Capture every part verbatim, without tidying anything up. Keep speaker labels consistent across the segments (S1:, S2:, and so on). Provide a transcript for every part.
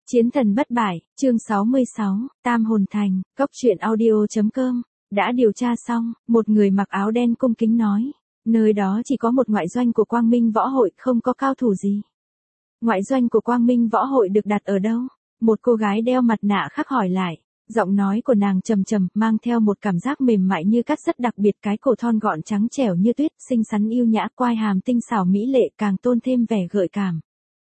S1: Chiến thần bất bại, chương sáu mươi sáu, Tam hồn thành, cốc truyện audio.com. Đã điều tra xong, một người mặc áo đen cung kính nói. Nơi đó chỉ có một ngoại doanh của Quang Minh Võ Hội, không có cao thủ gì. Ngoại doanh của Quang Minh Võ Hội được đặt ở đâu? Một cô gái đeo mặt nạ khắc hỏi lại. Giọng nói của nàng trầm trầm, mang theo một cảm giác mềm mại như cắt rất đặc biệt, cái cổ thon gọn trắng trẻo như tuyết, xinh xắn yêu nhã, quai hàm tinh xảo mỹ lệ càng tôn thêm vẻ gợi cảm.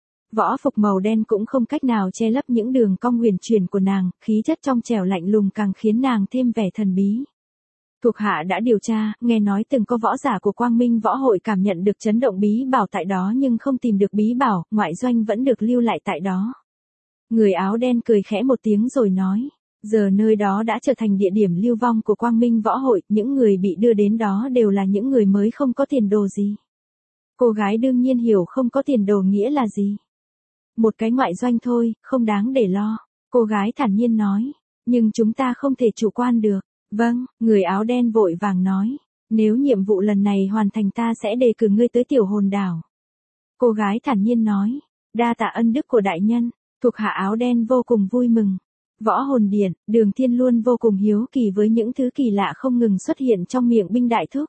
S1: Võ phục màu đen cũng không cách nào che lấp những đường cong huyền chuyển của nàng, khí chất trong trẻo lạnh lùng càng khiến nàng thêm vẻ thần bí. Thuộc hạ đã điều tra, nghe nói từng có võ giả của Quang Minh Võ Hội cảm nhận được chấn động bí bảo tại đó nhưng không tìm được bí bảo, ngoại doanh vẫn được lưu lại tại đó. Người áo đen cười khẽ một tiếng rồi nói, giờ nơi đó đã trở thành địa điểm lưu vong của Quang Minh Võ Hội, những người bị đưa đến đó đều là những người mới không có tiền đồ gì. Cô gái đương nhiên hiểu không có tiền đồ nghĩa là gì. Một cái ngoại doanh thôi, không đáng để lo. Cô gái thản nhiên nói. Nhưng chúng ta không thể chủ quan được. Vâng, người áo đen vội vàng nói. Nếu nhiệm vụ lần này hoàn thành ta sẽ đề cử ngươi tới tiểu hồn đảo. Cô gái thản nhiên nói. Đa tạ ân đức của đại nhân. Thuộc hạ áo đen vô cùng vui mừng. Võ hồn điện, Đường Thiên luôn vô cùng hiếu kỳ với những thứ kỳ lạ không ngừng xuất hiện trong miệng binh đại thúc.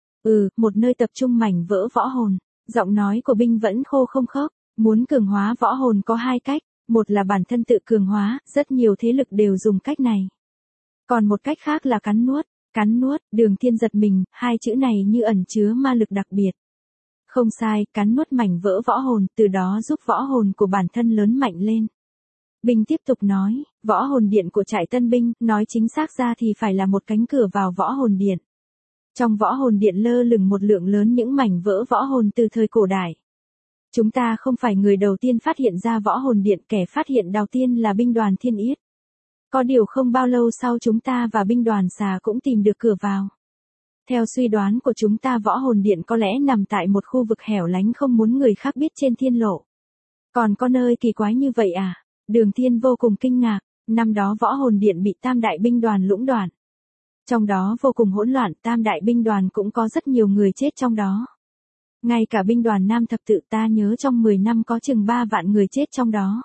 S1: Ừ, một nơi tập trung mảnh vỡ võ hồn. Giọng nói của binh vẫn khô không khớp. Muốn cường hóa võ hồn có hai cách, một là bản thân tự cường hóa, rất nhiều thế lực đều dùng cách này. Còn một cách khác là cắn nuốt, cắn nuốt, Đường Thiên giật mình, hai chữ này như ẩn chứa ma lực đặc biệt. Không sai, cắn nuốt mảnh vỡ võ hồn, từ đó giúp võ hồn của bản thân lớn mạnh lên. Binh tiếp tục nói, võ hồn điện của trại tân binh, nói chính xác ra thì phải là một cánh cửa vào võ hồn điện. Trong võ hồn điện lơ lửng một lượng lớn những mảnh vỡ võ hồn từ thời cổ đại. Chúng ta không phải người đầu tiên phát hiện ra võ hồn điện, kẻ phát hiện đầu tiên là binh đoàn Thiên Yết. Có điều không bao lâu sau chúng ta và binh đoàn xà cũng tìm được cửa vào. Theo suy đoán của chúng ta võ hồn điện có lẽ nằm tại một khu vực hẻo lánh không muốn người khác biết trên thiên lộ. Còn có nơi kỳ quái như vậy à? Đường Thiên vô cùng kinh ngạc, năm đó võ hồn điện bị tam đại binh đoàn lũng đoạn. Trong đó vô cùng hỗn loạn, tam đại binh đoàn cũng có rất nhiều người chết trong đó. Ngay cả binh đoàn Nam Thập Tự ta nhớ trong mười năm có chừng ba vạn người chết trong đó.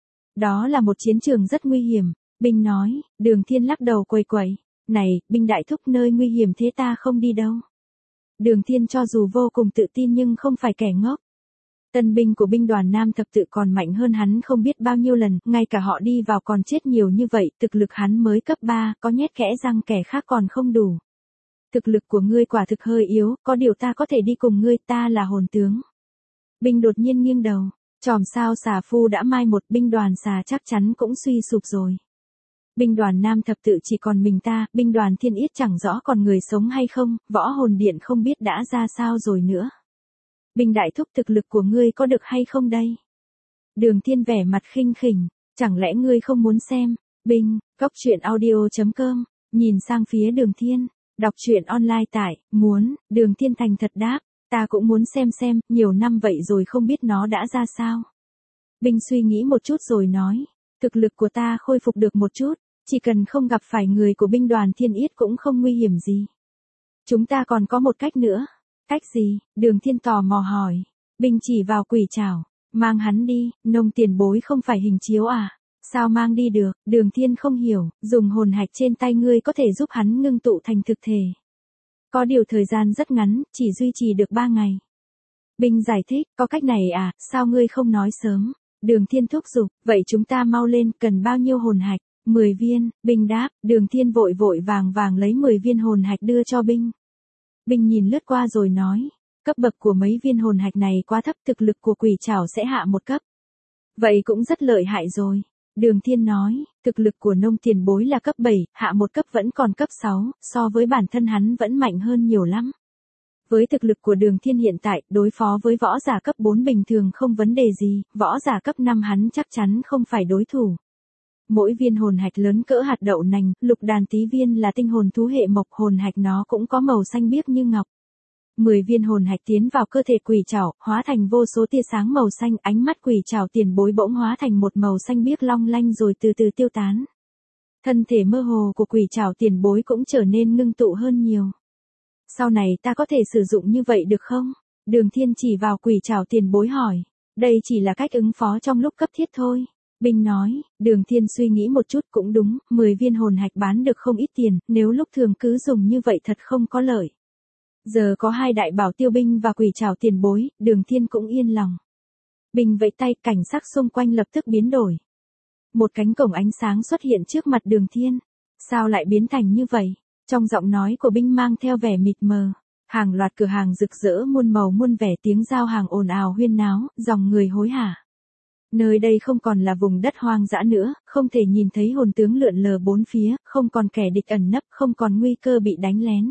S1: Đó là một chiến trường rất nguy hiểm, binh nói. Đường Thiên lắc đầu quầy quầy. Này, binh đại thúc, nơi nguy hiểm thế ta không đi đâu. Đường Thiên cho dù vô cùng tự tin nhưng không phải kẻ ngốc. Tân binh của binh đoàn Nam Thập Tự còn mạnh hơn hắn không biết bao nhiêu lần, ngay cả họ đi vào còn chết nhiều như vậy, thực lực hắn mới cấp ba, có nhét kẽ răng kẻ khác còn không đủ. Thực lực của ngươi quả thực hơi yếu, có điều ta có thể đi cùng ngươi, ta là hồn tướng. Binh đột nhiên nghiêng đầu, chòm sao xà phu đã mai một, binh đoàn xà chắc chắn cũng suy sụp rồi. Binh đoàn Nam Thập Tự chỉ còn mình ta, binh đoàn Thiên Yết chẳng rõ còn người sống hay không, võ hồn điện không biết đã ra sao rồi nữa. Binh đại thúc, thực lực của ngươi có được hay không đây? Đường Thiên vẻ mặt khinh khỉnh, chẳng lẽ ngươi không muốn xem? Binh, cốc truyện audio.com, nhìn sang phía Đường Thiên. Đọc truyện online tại, muốn, Đường Thiên thành thật đáp, ta cũng muốn xem xem, nhiều năm vậy rồi không biết nó đã ra sao. Binh suy nghĩ một chút rồi nói, thực lực của ta khôi phục được một chút, chỉ cần không gặp phải người của binh đoàn Thiên Yết cũng không nguy hiểm gì. Chúng ta còn có một cách nữa. Cách gì? Đường Thiên tò mò hỏi. Binh chỉ vào quỷ trảo, mang hắn đi, nông tiền bối không phải hình chiếu à? Sao mang đi được? Đường Thiên không hiểu, dùng hồn hạch trên tay ngươi có thể giúp hắn ngưng tụ thành thực thể. Có điều thời gian rất ngắn, chỉ duy trì được ba ngày. Binh giải thích, có cách này à, sao ngươi không nói sớm? Đường Thiên thúc giục, vậy chúng ta mau lên, cần bao nhiêu hồn hạch? mười viên, Binh đáp. Đường Thiên vội vội vàng vàng lấy mười viên hồn hạch đưa cho Binh. Binh nhìn lướt qua rồi nói, cấp bậc của mấy viên hồn hạch này quá thấp, thực lực của quỷ trảo sẽ hạ một cấp. Vậy cũng rất lợi hại rồi. Đường Thiên nói, thực lực của nông tiền bối là cấp bảy, hạ một cấp vẫn còn cấp sáu, so với bản thân hắn vẫn mạnh hơn nhiều lắm. Với thực lực của Đường Thiên hiện tại, đối phó với võ giả cấp bốn bình thường không vấn đề gì, võ giả cấp năm hắn chắc chắn không phải đối thủ. Mỗi viên hồn hạch lớn cỡ hạt đậu nành, lục đàn tí viên là tinh hồn thú hệ mộc, hồn hạch nó cũng có màu xanh biếc như ngọc. mười viên hồn hạch tiến vào cơ thể quỷ trảo, hóa thành vô số tia sáng màu xanh, ánh mắt quỷ trảo tiền bối bỗng hóa thành một màu xanh biếc long lanh rồi từ từ tiêu tán. Thân thể mơ hồ của quỷ trảo tiền bối cũng trở nên ngưng tụ hơn nhiều. Sau này ta có thể sử dụng như vậy được không? Đường Thiên chỉ vào quỷ trảo tiền bối hỏi. Đây chỉ là cách ứng phó trong lúc cấp thiết thôi. Binh nói, Đường Thiên suy nghĩ một chút cũng đúng, mười viên hồn hạch bán được không ít tiền, nếu lúc thường cứ dùng như vậy thật không có lợi. Giờ có hai đại bảo Tiêu Binh và Quỷ Trảo tiền bối, Đường Thiên cũng yên lòng. Binh vẫy tay, cảnh sắc xung quanh lập tức biến đổi. Một cánh cổng ánh sáng xuất hiện trước mặt Đường Thiên. Sao lại biến thành như vậy? Trong giọng nói của Binh mang theo vẻ mịt mờ. Hàng loạt cửa hàng rực rỡ muôn màu muôn vẻ, tiếng giao hàng ồn ào huyên náo, dòng người hối hả. Nơi đây không còn là vùng đất hoang dã nữa, không thể nhìn thấy hồn tướng lượn lờ bốn phía, không còn kẻ địch ẩn nấp, không còn nguy cơ bị đánh lén.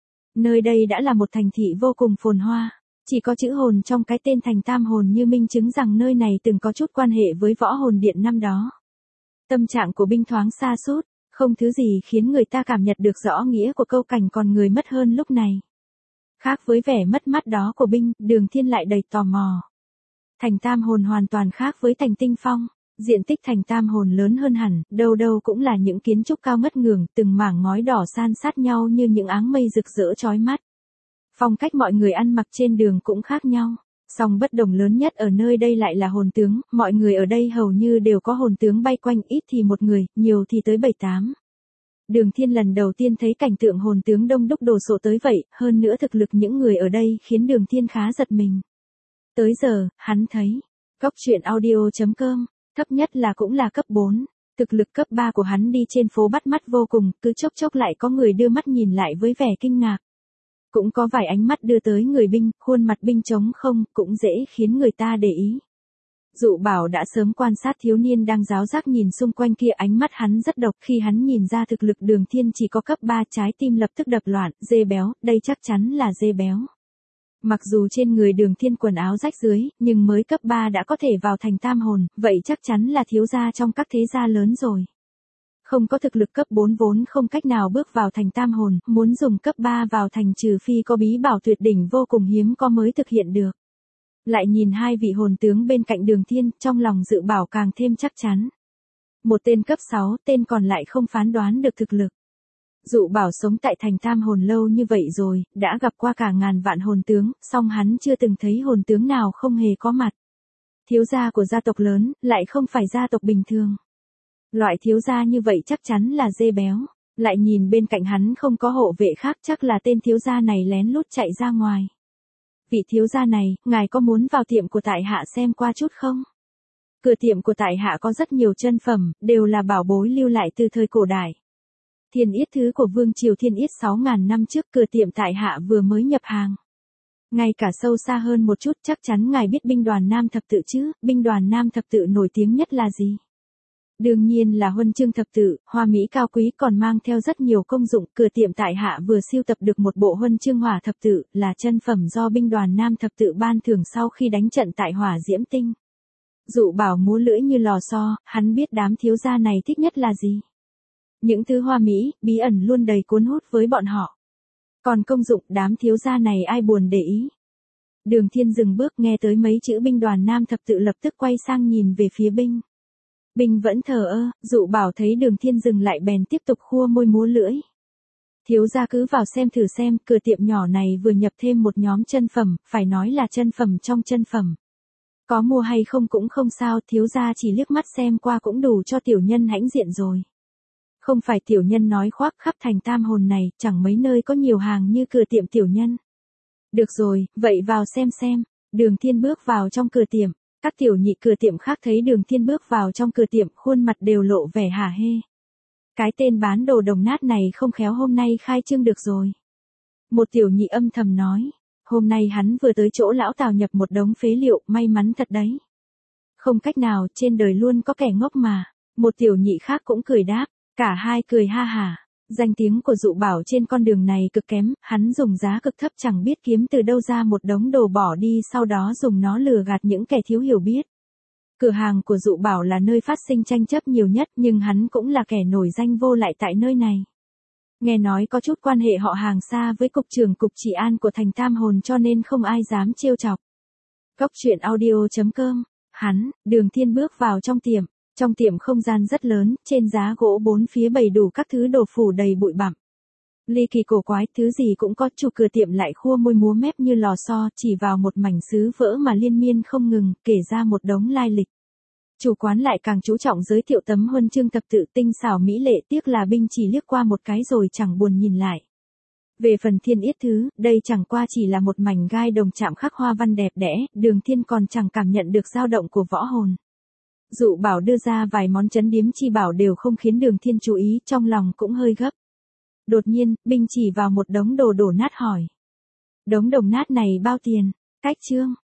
S1: Nơi đây đã là một thành thị vô cùng phồn hoa, chỉ có chữ hồn trong cái tên thành Tam Hồn như minh chứng rằng nơi này từng có chút quan hệ với võ hồn điện năm đó. Tâm trạng của Binh thoáng sa sút, không thứ gì khiến người ta cảm nhận được rõ nghĩa của câu cảnh còn người mất hơn lúc này. Khác với vẻ mất mát đó của Binh, Đường Thiên lại đầy tò mò. Thành Tam Hồn hoàn toàn khác với thành Tinh Phong, diện tích thành Tam Hồn lớn hơn hẳn, đâu đâu cũng là những kiến trúc cao ngất ngường, từng mảng ngói đỏ san sát nhau như những áng mây rực rỡ chói mắt. Phong cách mọi người ăn mặc trên đường cũng khác nhau, song bất đồng lớn nhất ở nơi đây lại là hồn tướng, mọi người ở đây hầu như đều có hồn tướng bay quanh, ít thì một người, nhiều thì tới bảy tám. Đường Thiên lần đầu tiên thấy cảnh tượng hồn tướng đông đúc đồ sộ tới vậy, hơn nữa thực lực những người ở đây khiến Đường Thiên khá giật mình. Tới giờ, hắn thấy, Cốc Truyện Audio chấm com, thấp nhất là cũng là cấp bốn, thực lực cấp ba của hắn đi trên phố bắt mắt vô cùng, cứ chốc chốc lại có người đưa mắt nhìn lại với vẻ kinh ngạc. Cũng có vài ánh mắt đưa tới người Binh, khuôn mặt Binh trống không, cũng dễ khiến người ta để ý. Dụ Bảo đã sớm quan sát thiếu niên đang ráo rác nhìn xung quanh kia, ánh mắt hắn rất độc, khi hắn nhìn ra thực lực Đường Thiên chỉ có cấp ba, trái tim lập tức đập loạn, dê béo, đây chắc chắn là dê béo. Mặc dù trên người Đường Thiên quần áo rách rưới, nhưng mới cấp ba đã có thể vào thành Tam Hồn, vậy chắc chắn là thiếu gia trong các thế gia lớn rồi. Không có thực lực cấp bốn vốn không cách nào bước vào thành Tam Hồn, muốn dùng cấp ba vào thành trừ phi có bí bảo tuyệt đỉnh vô cùng hiếm có mới thực hiện được. Lại nhìn hai vị hồn tướng bên cạnh Đường Thiên, trong lòng Dự Bảo càng thêm chắc chắn. Một tên cấp sáu, tên còn lại không phán đoán được thực lực. Dụ Bảo sống tại thành Tam Hồn lâu như vậy rồi, đã gặp qua cả ngàn vạn hồn tướng, song hắn chưa từng thấy hồn tướng nào không hề có mặt. Thiếu gia của gia tộc lớn, lại không phải gia tộc bình thường. Loại thiếu gia như vậy chắc chắn là dê béo, lại nhìn bên cạnh hắn không có hộ vệ khác, chắc là tên thiếu gia này lén lút chạy ra ngoài. Vị thiếu gia này, ngài có muốn vào tiệm của tại hạ xem qua chút không? Cửa tiệm của tại hạ có rất nhiều chân phẩm, đều là bảo bối lưu lại từ thời cổ đại. Thiên Yết thứ của Vương Triều Thiên Yết sáu ngàn năm trước, cửa tiệm tại hạ vừa mới nhập hàng. Ngay cả sâu xa hơn một chút, chắc chắn ngài biết binh đoàn Nam Thập Tự chứ, binh đoàn Nam Thập Tự nổi tiếng nhất là gì? Đương nhiên là huân chương thập tự, hoa mỹ cao quý, còn mang theo rất nhiều công dụng. Cửa tiệm tại hạ vừa siêu tập được một bộ huân chương hỏa thập tự, là chân phẩm do binh đoàn Nam Thập Tự ban thưởng sau khi đánh trận tại Hỏa Diễm Tinh. Dụ Bảo múa lưỡi như lò xo, hắn biết đám thiếu gia này thích nhất là gì. Những thứ hoa mỹ, bí ẩn luôn đầy cuốn hút với bọn họ. Còn công dụng, đám thiếu gia này ai buồn để ý. Đường Thiên dừng bước, nghe tới mấy chữ binh đoàn Nam Thập Tự lập tức quay sang nhìn về phía Binh. Binh vẫn thờ ơ, Dụ Bảo thấy Đường Thiên dừng lại bèn tiếp tục khua môi múa lưỡi. Thiếu gia cứ vào xem thử xem, cửa tiệm nhỏ này vừa nhập thêm một nhóm chân phẩm, phải nói là chân phẩm trong chân phẩm. Có mua hay không cũng không sao, thiếu gia chỉ liếc mắt xem qua cũng đủ cho tiểu nhân hãnh diện rồi. Không phải tiểu nhân nói khoác, khắp thành Tam Hồn này, chẳng mấy nơi có nhiều hàng như cửa tiệm tiểu nhân. Được rồi, vậy vào xem xem. Đường Thiên bước vào trong cửa tiệm. Các tiểu nhị cửa tiệm khác thấy Đường Thiên bước vào trong cửa tiệm, khuôn mặt đều lộ vẻ hả hê. Cái tên bán đồ đồng nát này không khéo hôm nay khai trương được rồi. Một tiểu nhị âm thầm nói, hôm nay hắn vừa tới chỗ lão Tào nhập một đống phế liệu, may mắn thật đấy. Không cách nào, trên đời luôn có kẻ ngốc mà. Một tiểu nhị khác cũng cười đáp, cả hai cười ha hả. Danh tiếng của Dụ Bảo trên con đường này cực kém, hắn dùng giá cực thấp chẳng biết kiếm từ đâu ra một đống đồ bỏ đi, sau đó dùng nó lừa gạt những kẻ thiếu hiểu biết. Cửa hàng của Dụ Bảo là nơi phát sinh tranh chấp nhiều nhất, nhưng hắn cũng là kẻ nổi danh vô lại tại nơi này. Nghe nói có chút quan hệ họ hàng xa với cục trưởng cục trị an của thành Tam Hồn, cho nên không ai dám trêu chọc. Cốc Truyện Audio chấm com, hắn, Đường Thiên bước vào trong tiệm. Trong tiệm không gian rất lớn, trên giá gỗ bốn phía bày đủ các thứ đồ phủ đầy bụi bặm. Ly kỳ cổ quái, thứ gì cũng có, chủ cửa tiệm lại khua môi múa mép như lò xo, chỉ vào một mảnh sứ vỡ mà liên miên không ngừng, kể ra một đống lai lịch. Chủ quán lại càng chú trọng giới thiệu tấm huân chương thập tự tinh xảo mỹ lệ, tiếc là Binh chỉ liếc qua một cái rồi chẳng buồn nhìn lại. Về phần thiên yết thứ, đây chẳng qua chỉ là một mảnh gai đồng chạm khắc hoa văn đẹp đẽ, Đường Thiên còn chẳng cảm nhận được dao động của võ hồn. Dụ Bảo đưa ra vài món trấn điếm chi bảo đều không khiến Đường Thiên chú ý, trong lòng cũng hơi gấp. Đột nhiên, Binh chỉ vào một đống đồ đổ nát hỏi. Đống đồng nát này bao tiền? Cách chương.